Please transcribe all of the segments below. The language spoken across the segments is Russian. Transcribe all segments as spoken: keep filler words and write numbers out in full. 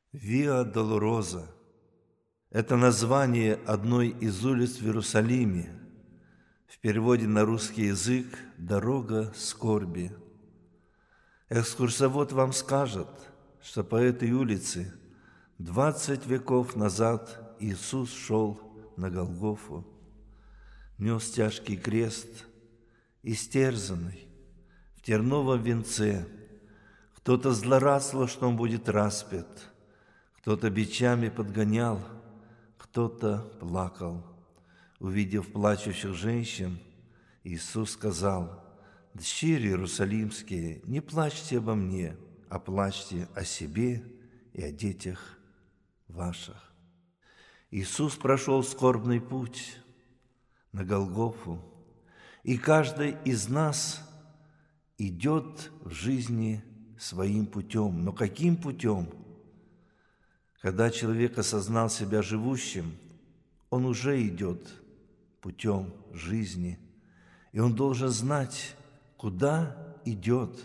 Виа Долороза – это название одной из улиц в Иерусалиме. В переводе на русский язык «Дорога скорби». Экскурсовод вам скажет, что по этой улице двадцать веков назад Иисус шел на Голгофу, нес тяжкий крест, истерзанный, в терновом венце. Кто-то злорадствовал, что он будет распят, кто-то бичами подгонял, кто-то плакал. Увидев плачущих женщин, Иисус сказал: «Дщери иерусалимские, не плачьте обо мне, а плачьте о себе и о детях ваших». Иисус прошел скорбный путь на Голгофу, и каждый из нас идет в жизни своим путем. Но каким путем? Когда человек осознал себя живущим, он уже идет путем жизни, и он должен знать, куда идет.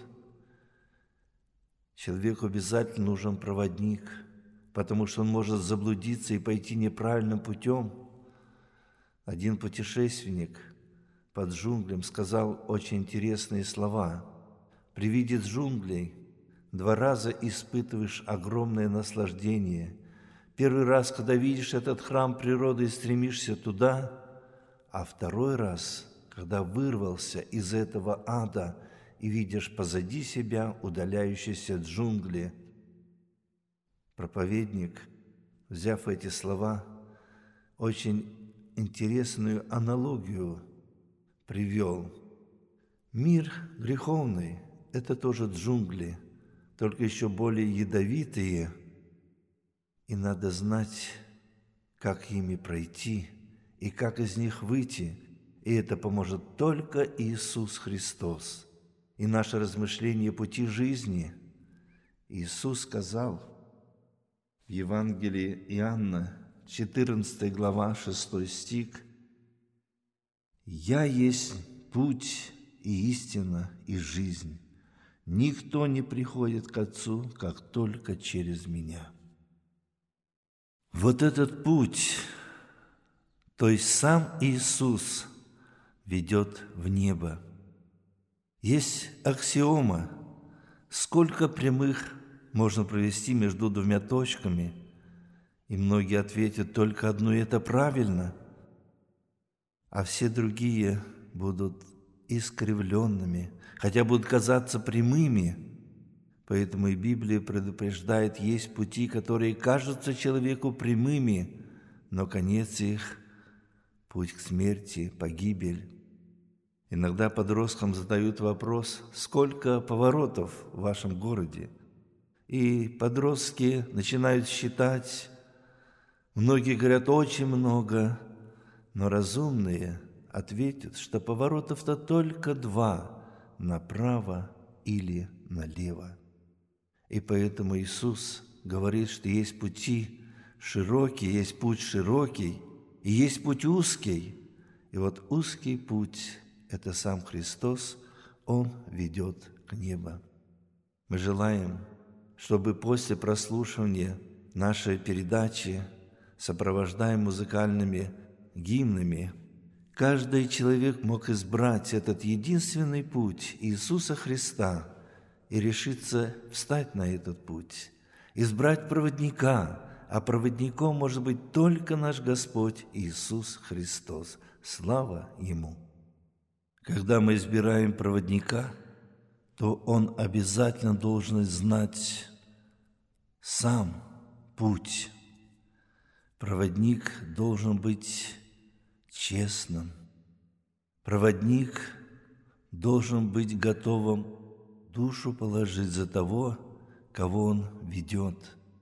Человеку обязательно нужен проводник, потому что он может заблудиться и пойти неправильным путем. Один путешественник под джунглям сказал очень интересные слова: «При виде джунглей два раза испытываешь огромное наслаждение. Первый раз, когда видишь этот храм природы и стремишься туда, а второй раз, когда вырвался из этого ада и видишь позади себя удаляющиеся джунгли». Проповедник, взяв эти слова, очень интересную аналогию привел. Мир греховный – это тоже джунгли, только еще более ядовитые, и надо знать, как ими пройти и как из них выйти, и это поможет только Иисус Христос. И наше размышление пути жизни. Иисус сказал в Евангелии Иоанна, четырнадцатая глава, шестой стих: «Я есть путь и истина и жизнь. Никто не приходит к Отцу, как только через Меня». Вот этот путь, то есть сам Иисус, ведет в небо. Есть аксиома: сколько прямых можно провести между двумя точками, и многие ответят только одну, и это правильно, а все другие будут искривленными, хотя будут казаться прямыми. Поэтому и Библия предупреждает: есть пути, которые кажутся человеку прямыми, но конец их – путь к смерти, погибель. Иногда подросткам задают вопрос: сколько поворотов в вашем городе? И подростки начинают считать. Многие говорят: очень много, но разумные ответят, что поворотов-то только два – направо или налево. И поэтому Иисус говорит, что есть пути широкие, есть путь широкий, и есть путь узкий. И вот узкий путь – это сам Христос, Он ведет к небу. Мы желаем, чтобы после прослушивания нашей передачи, сопровождаемой музыкальными гимнами, каждый человек мог избрать этот единственный путь Иисуса Христа и решиться встать на этот путь, избрать проводника, а проводником может быть только наш Господь Иисус Христос. Слава Ему! Когда мы избираем проводника, то он обязательно должен знать сам путь. Проводник должен быть честным. Проводник должен быть готовым душу положить за того, кого он ведет.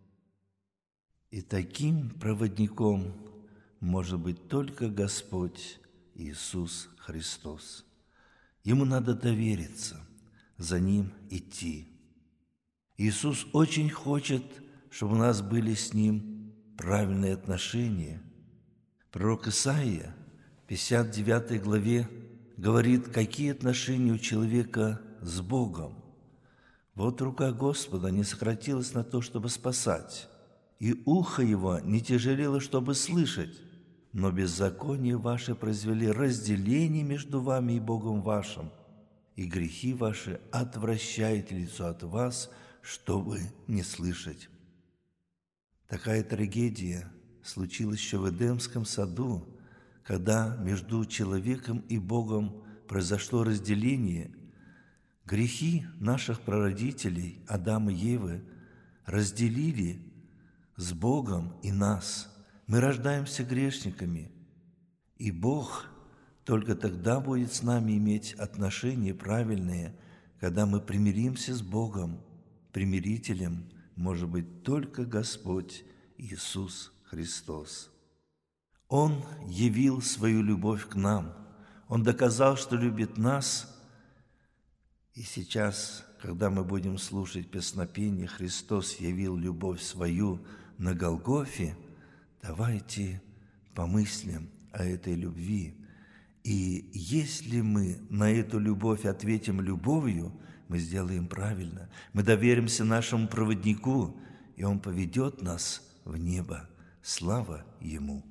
И таким проводником может быть только Господь Иисус Христос. Ему надо довериться, за Ним идти. Иисус очень хочет, чтобы у нас были с Ним правильные отношения. Пророк Исаия в пятьдесят девятой главе говорит, какие отношения у человека с Богом. Вот рука Господа не сократилась на то, чтобы спасать, и ухо его не тяжелело, чтобы слышать, но беззаконие ваше произвели разделение между вами и Богом вашим, и грехи ваши отвращают лицо от вас, чтобы не слышать». Такая трагедия случилась еще в Эдемском саду, когда между человеком и Богом произошло разделение. Грехи наших прародителей, Адама и Евы, разделили с Богом и нас. Мы рождаемся грешниками, и Бог только тогда будет с нами иметь отношения правильные, когда мы примиримся с Богом. Примирителем может быть только Господь Иисус Христос. Он явил свою любовь к нам. Он доказал, что любит нас. И сейчас, когда мы будем слушать песнопение «Христос явил любовь свою на Голгофе», давайте помыслим о этой любви. И если мы на эту любовь ответим любовью, мы сделаем правильно. Мы доверимся нашему проводнику, и он поведет нас в небо. Слава Ему!